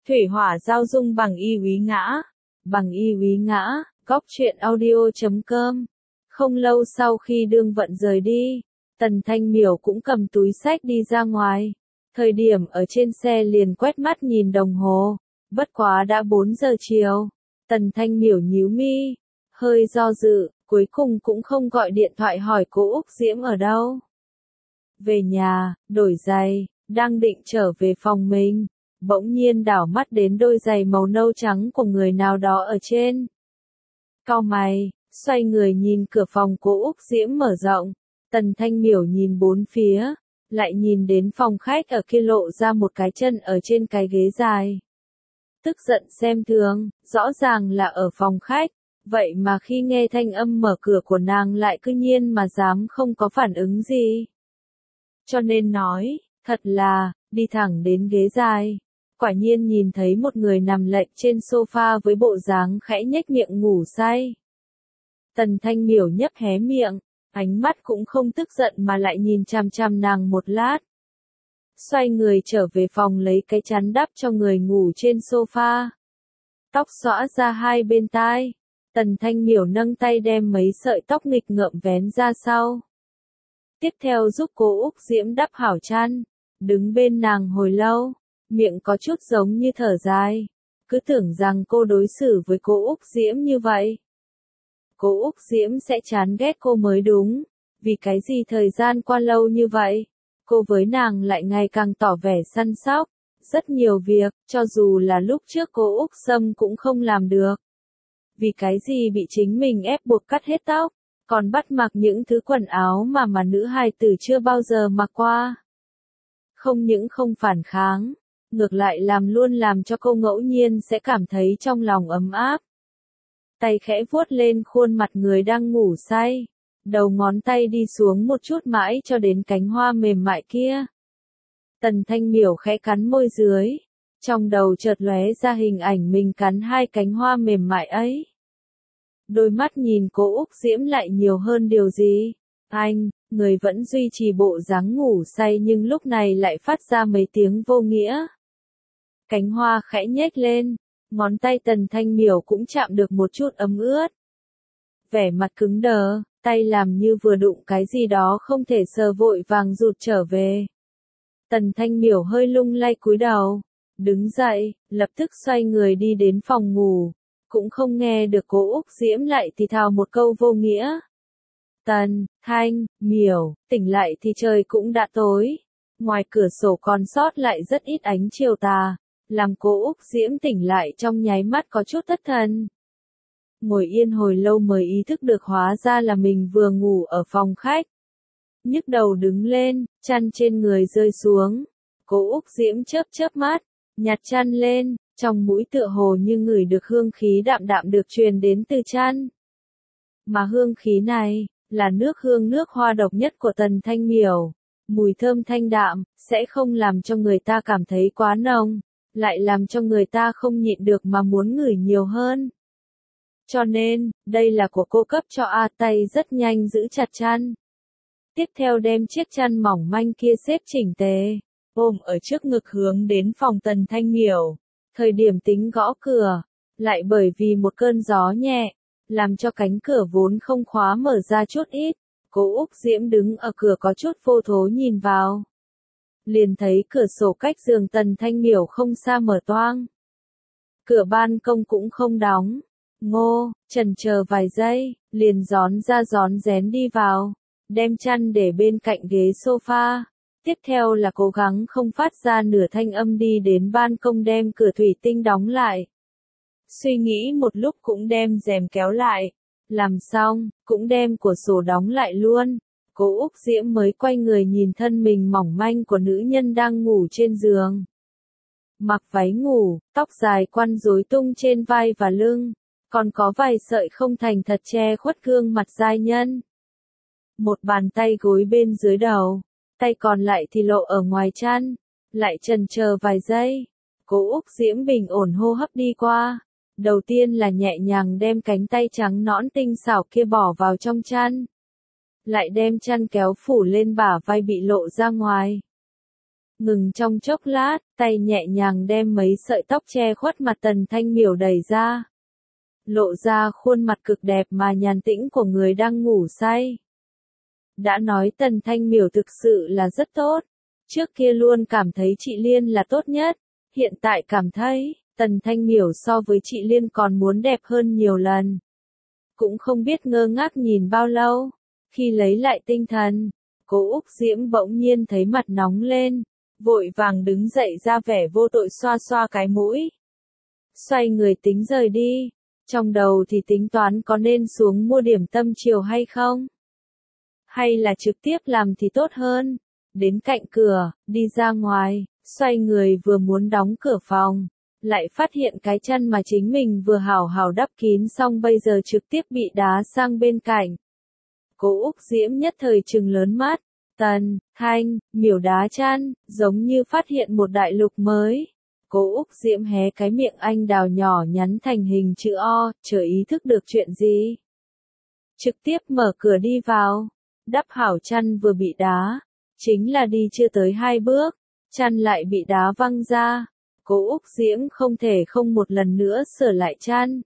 Thủy hỏa giao dung bằng y úy ngã. Bằng y úy ngã, góc truyện audio.com. Không lâu sau khi Đương Vận rời đi, Tần Thanh Miểu cũng cầm túi xách đi ra ngoài. Thời điểm ở trên xe liền quét mắt nhìn đồng hồ. Bất quá đã 4 giờ chiều. Tần Thanh Miểu nhíu mi, hơi do dự, cuối cùng cũng không gọi điện thoại hỏi cô Úc Diễm ở đâu. Về nhà, đổi giày, đang định trở về phòng mình, bỗng nhiên đảo mắt đến đôi giày màu nâu trắng của người nào đó ở trên. Cau mày, xoay người nhìn cửa phòng cô Úc Diễm mở rộng, Tần Thanh Miểu nhìn bốn phía, lại nhìn đến phòng khách ở kia lộ ra một cái chân ở trên cái ghế dài. Tức giận xem thường, rõ ràng là ở phòng khách, vậy mà khi nghe thanh âm mở cửa của nàng lại cứ nhiên mà dám không có phản ứng gì. Cho nên nói, thật là, đi thẳng đến ghế dài. Quả nhiên nhìn thấy một người nằm lệch trên sofa với bộ dáng khẽ nhếch miệng ngủ say. Tần Thanh Miểu nhấp hé miệng, ánh mắt cũng không tức giận mà lại nhìn chằm chằm nàng một lát. Xoay người trở về phòng lấy cái chăn đắp cho người ngủ trên sofa. Tóc xõa ra hai bên tai. Tần Thanh Miểu nâng tay đem mấy sợi tóc nghịch ngợm vén ra sau. Tiếp theo giúp cô Úc Diễm đắp hảo chăn. Đứng bên nàng hồi lâu, miệng có chút giống như thở dài. Cứ tưởng rằng cô đối xử với cô Úc Diễm như vậy. Cô Úc Diễm sẽ chán ghét cô mới đúng. Vì cái gì thời gian qua lâu như vậy, cô với nàng lại ngày càng tỏ vẻ săn sóc. Rất nhiều việc, cho dù là lúc trước cô Úc Sâm cũng không làm được. Vì cái gì bị chính mình ép buộc cắt hết tóc, còn bắt mặc những thứ quần áo mà nữ hài tử chưa bao giờ mặc qua. Không những không phản kháng, ngược lại luôn làm cho cô ngẫu nhiên sẽ cảm thấy trong lòng ấm áp. Tay khẽ vuốt lên khuôn mặt người đang ngủ say, đầu ngón tay đi xuống một chút mãi cho đến cánh hoa mềm mại kia. Tần Thanh Miểu khẽ cắn môi dưới, trong đầu chợt lóe ra hình ảnh mình cắn hai cánh hoa mềm mại ấy. Đôi mắt nhìn cô Úc Diễm lại nhiều hơn điều gì. Anh, người vẫn duy trì bộ dáng ngủ say nhưng lúc này lại phát ra mấy tiếng vô nghĩa. Cánh hoa khẽ nhếch lên, ngón tay Tần Thanh Miểu cũng chạm được một chút ấm ướt. Vẻ mặt cứng đờ, tay làm như vừa đụng cái gì đó không thể sờ vội vàng rụt trở về. Tần Thanh Miểu hơi lung lay cúi đầu, đứng dậy, lập tức xoay người đi đến phòng ngủ, cũng không nghe được cô Úc Diễm lại thì thào một câu vô nghĩa. Tần, Thanh, Miểu, tỉnh lại thì trời cũng đã tối, ngoài cửa sổ còn sót lại rất ít ánh chiều tà, làm cô Úc Diễm tỉnh lại trong nháy mắt có chút thất thần. Ngồi yên hồi lâu mới ý thức được hóa ra là mình vừa ngủ ở phòng khách. Nhức đầu đứng lên, chăn trên người rơi xuống. Cô Úc Diễm chớp mắt, nhặt chăn lên, trong mũi tựa hồ như ngửi được hương khí đạm đạm được truyền đến từ chăn. Mà hương khí này, là nước hoa độc nhất của Tần Thanh Miểu. Mùi thơm thanh đạm, sẽ không làm cho người ta cảm thấy quá nồng, lại làm cho người ta không nhịn được mà muốn ngửi nhiều hơn. Cho nên, đây là của cô cấp cho A, tay rất nhanh giữ chặt chăn. Tiếp theo đem chiếc chăn mỏng manh kia xếp chỉnh tề, ôm ở trước ngực hướng đến phòng Tần Thanh Miểu. Thời điểm tính gõ cửa, lại bởi vì một cơn gió nhẹ, làm cho cánh cửa vốn không khóa mở ra chút ít. Cô Úc Diễm đứng ở cửa có chút vô thố nhìn vào. Liền thấy cửa sổ cách giường Tần Thanh Miểu không xa mở toang. Cửa ban công cũng không đóng. Ngô, chần chờ vài giây, liền gión ra gión rén đi vào, đem chăn để bên cạnh ghế sofa. Tiếp theo là cố gắng không phát ra nửa thanh âm đi đến ban công đem cửa thủy tinh đóng lại. Suy nghĩ một lúc cũng đem rèm kéo lại. Làm xong, cũng đem cửa sổ đóng lại luôn. Cô Úc Diễm mới quay người nhìn thân mình mỏng manh của nữ nhân đang ngủ trên giường. Mặc váy ngủ, tóc dài quăn rối tung trên vai và lưng, còn có vài sợi không thành thật che khuất gương mặt giai nhân. Một bàn tay gối bên dưới đầu, tay còn lại thì lộ ở ngoài chăn, lại chần chờ vài giây. Cô Úc Diễm bình ổn hô hấp đi qua. Đầu tiên là nhẹ nhàng đem cánh tay trắng nõn tinh xảo kia bỏ vào trong chăn. Lại đem chăn kéo phủ lên bả vai bị lộ ra ngoài. Ngừng trong chốc lát, tay nhẹ nhàng đem mấy sợi tóc che khuất mặt Tần Thanh Miểu đẩy ra. Lộ ra khuôn mặt cực đẹp mà nhàn tĩnh của người đang ngủ say. Đã nói Tần Thanh Miểu thực sự là rất tốt. Trước kia luôn cảm thấy chị Liên là tốt nhất. Hiện tại cảm thấy, Tần Thanh Miểu so với chị Liên còn muốn đẹp hơn nhiều lần. Cũng không biết ngơ ngác nhìn bao lâu. Khi lấy lại tinh thần, cô Úc Diễm bỗng nhiên thấy mặt nóng lên. Vội vàng đứng dậy ra vẻ vô tội xoa xoa cái mũi. Xoay người tính rời đi. Trong đầu thì tính toán có nên xuống mua điểm tâm chiều hay không? Hay là trực tiếp làm thì tốt hơn. Đến cạnh cửa, đi ra ngoài, xoay người vừa muốn đóng cửa phòng. Lại phát hiện cái chăn mà chính mình vừa hảo hảo đắp kín xong bây giờ trực tiếp bị đá sang bên cạnh. Cô Úc Diễm nhất thời trừng lớn mắt. Tần Thanh Miểu đá chăn, giống như phát hiện một đại lục mới. Cô Úc Diễm hé cái miệng anh đào nhỏ nhắn thành hình chữ O, chờ ý thức được chuyện gì. Trực tiếp mở cửa đi vào. Đắp hảo chăn vừa bị đá. Chính là đi chưa tới 2 bước. Chăn lại bị đá văng ra. Cô Úc Diễm không thể không một lần nữa sửa lại chăn.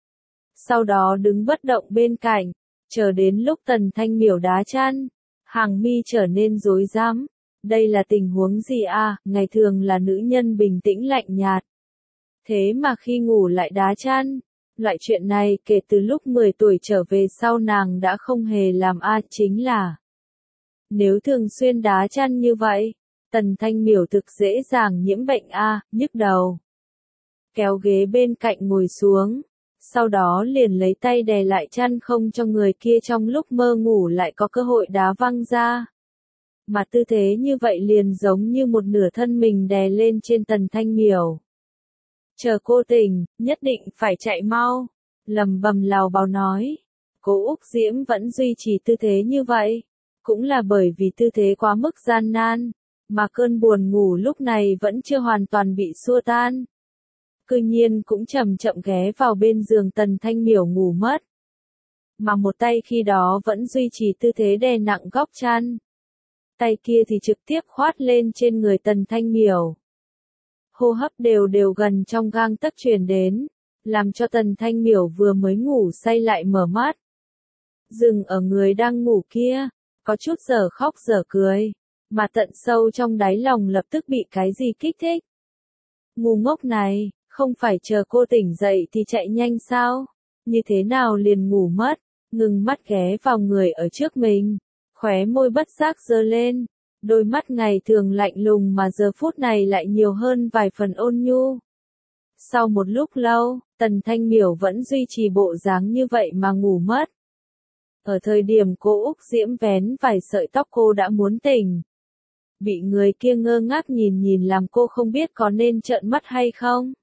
Sau đó đứng bất động bên cạnh. Chờ đến lúc Tần Thanh Miểu đá chăn. Hàng mi trở nên rối rắm. Đây là tình huống gì à, ngày thường là nữ nhân bình tĩnh lạnh nhạt. Thế mà khi ngủ lại đá chăn. Loại chuyện này kể từ lúc 10 tuổi trở về sau nàng đã không hề làm chính là. Nếu thường xuyên đá chăn như vậy, Tần Thanh Miểu thực dễ dàng nhiễm bệnh nhức đầu. Kéo ghế bên cạnh ngồi xuống. Sau đó liền lấy tay đè lại chăn không cho người kia trong lúc mơ ngủ lại có cơ hội đá văng ra. Mà tư thế như vậy liền giống như một nửa thân mình đè lên trên Tần Thanh Miểu. Chờ cô tỉnh, nhất định phải chạy mau. Lầm bầm lào bào nói. Cô Úc Diễm vẫn duy trì tư thế như vậy. Cũng là bởi vì tư thế quá mức gian nan. Mà cơn buồn ngủ lúc này vẫn chưa hoàn toàn bị xua tan. Cư nhiên cũng chậm chậm ghé vào bên giường Tần Thanh Miểu ngủ mất. Mà một tay khi đó vẫn duy trì tư thế đè nặng góc chăn. Tay kia thì trực tiếp khoát lên trên người Tần Thanh Miểu. Hô hấp đều đều gần trong gang tấc truyền đến, làm cho Tần Thanh Miểu vừa mới ngủ say lại mở mắt. Dừng ở người đang ngủ kia, có chút giờ khóc giờ cười, mà tận sâu trong đáy lòng lập tức bị cái gì kích thích. Ngu ngốc này, không phải chờ cô tỉnh dậy thì chạy nhanh sao? Như thế nào liền ngủ mất, ngừng mắt ghé vào người ở trước mình, khóe môi bất giác giơ lên, đôi mắt ngày thường lạnh lùng mà giờ phút này lại nhiều hơn vài phần ôn nhu. Sau một lúc lâu, Tần Thanh Miểu vẫn duy trì bộ dáng như vậy mà ngủ mất. Ở thời điểm cô Úc Diễm vén vài sợi tóc cô đã muốn tỉnh. Bị người kia ngơ ngác nhìn nhìn làm cô không biết có nên trợn mắt hay không.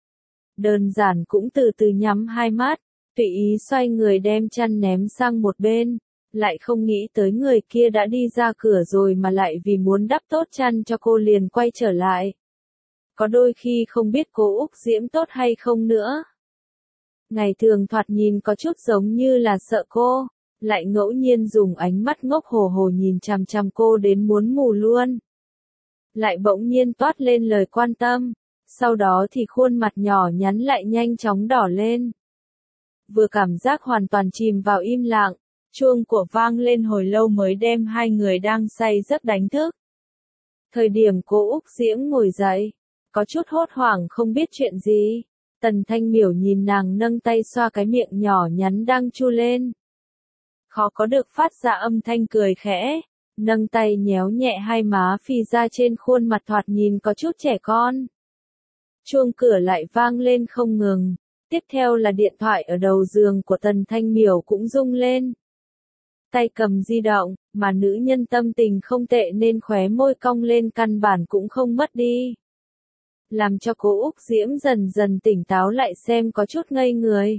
Đơn giản cũng từ từ nhắm hai mắt, tùy ý xoay người đem chăn ném sang một bên, lại không nghĩ tới người kia đã đi ra cửa rồi mà lại vì muốn đắp tốt chăn cho cô liền quay trở lại. Có đôi khi không biết cô Úc Diễm tốt hay không nữa. Ngày thường thoạt nhìn có chút giống như là sợ cô, lại ngẫu nhiên dùng ánh mắt ngốc hồ hồ nhìn chằm chằm cô đến muốn mù luôn. Lại bỗng nhiên toát lên lời quan tâm, sau đó thì khuôn mặt nhỏ nhắn lại nhanh chóng đỏ lên. Vừa cảm giác hoàn toàn chìm vào im lặng, chuông của vang lên hồi lâu mới đem hai người đang say giấc đánh thức. Thời điểm cô Úc Diễm ngồi dậy, có chút hốt hoảng không biết chuyện gì. Tần Thanh Miểu nhìn nàng nâng tay xoa cái miệng nhỏ nhắn đang chu lên. Khó có được phát ra âm thanh cười khẽ, nâng tay nhéo nhẹ hai má phì ra trên khuôn mặt thoạt nhìn có chút trẻ con. Chuông cửa lại vang lên không ngừng, tiếp theo là điện thoại ở đầu giường của Tần Thanh Miểu cũng rung lên. Tay cầm di động, mà nữ nhân tâm tình không tệ nên khóe môi cong lên căn bản cũng không mất đi. Làm cho cô Úc Diễm dần dần tỉnh táo lại xem có chút ngây người.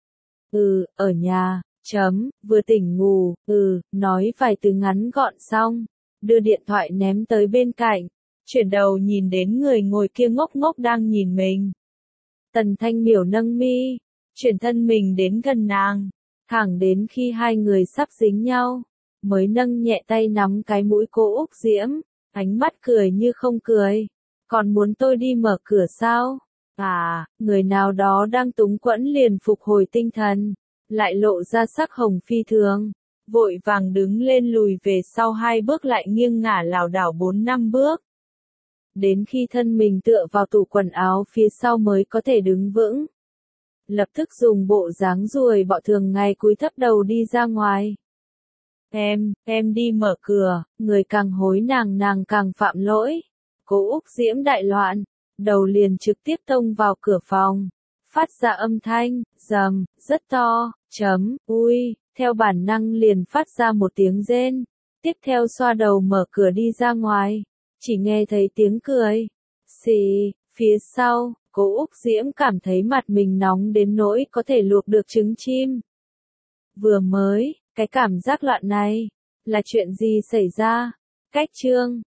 Ở nhà, vừa tỉnh ngủ, nói vài từ ngắn gọn xong, đưa điện thoại ném tới bên cạnh, chuyển đầu nhìn đến người ngồi kia ngốc ngốc đang nhìn mình. Tần Thanh Miểu nâng mi, chuyển thân mình đến gần nàng, thẳng đến khi hai người sắp dính nhau, mới nâng nhẹ tay nắm cái mũi cô Úc Diễm, Ánh mắt cười như không cười. Còn muốn tôi đi mở cửa sao? À, người nào đó đang túng quẫn liền phục hồi tinh thần, lại lộ ra sắc hồng phi thường, vội vàng đứng lên lùi về sau 2 bước lại nghiêng ngả lảo đảo 4-5 bước. Đến khi thân mình tựa vào tủ quần áo phía sau mới có thể đứng vững. Lập tức dùng bộ dáng ruồi bọ thường ngày cúi thấp đầu đi ra ngoài. Em đi mở cửa, người càng hối nàng càng phạm lỗi. Cố Úc Diễm đại loạn, đầu liền trực tiếp tông vào cửa phòng, phát ra âm thanh, rầm, rất to, ui, theo bản năng liền phát ra một tiếng rên, tiếp theo xoa đầu mở cửa đi ra ngoài, chỉ nghe thấy tiếng cười, xì, phía sau, Cố Úc Diễm cảm thấy mặt mình nóng đến nỗi có thể luộc được trứng chim. Vừa mới, cái cảm giác loạn này, là chuyện gì xảy ra? Cách chương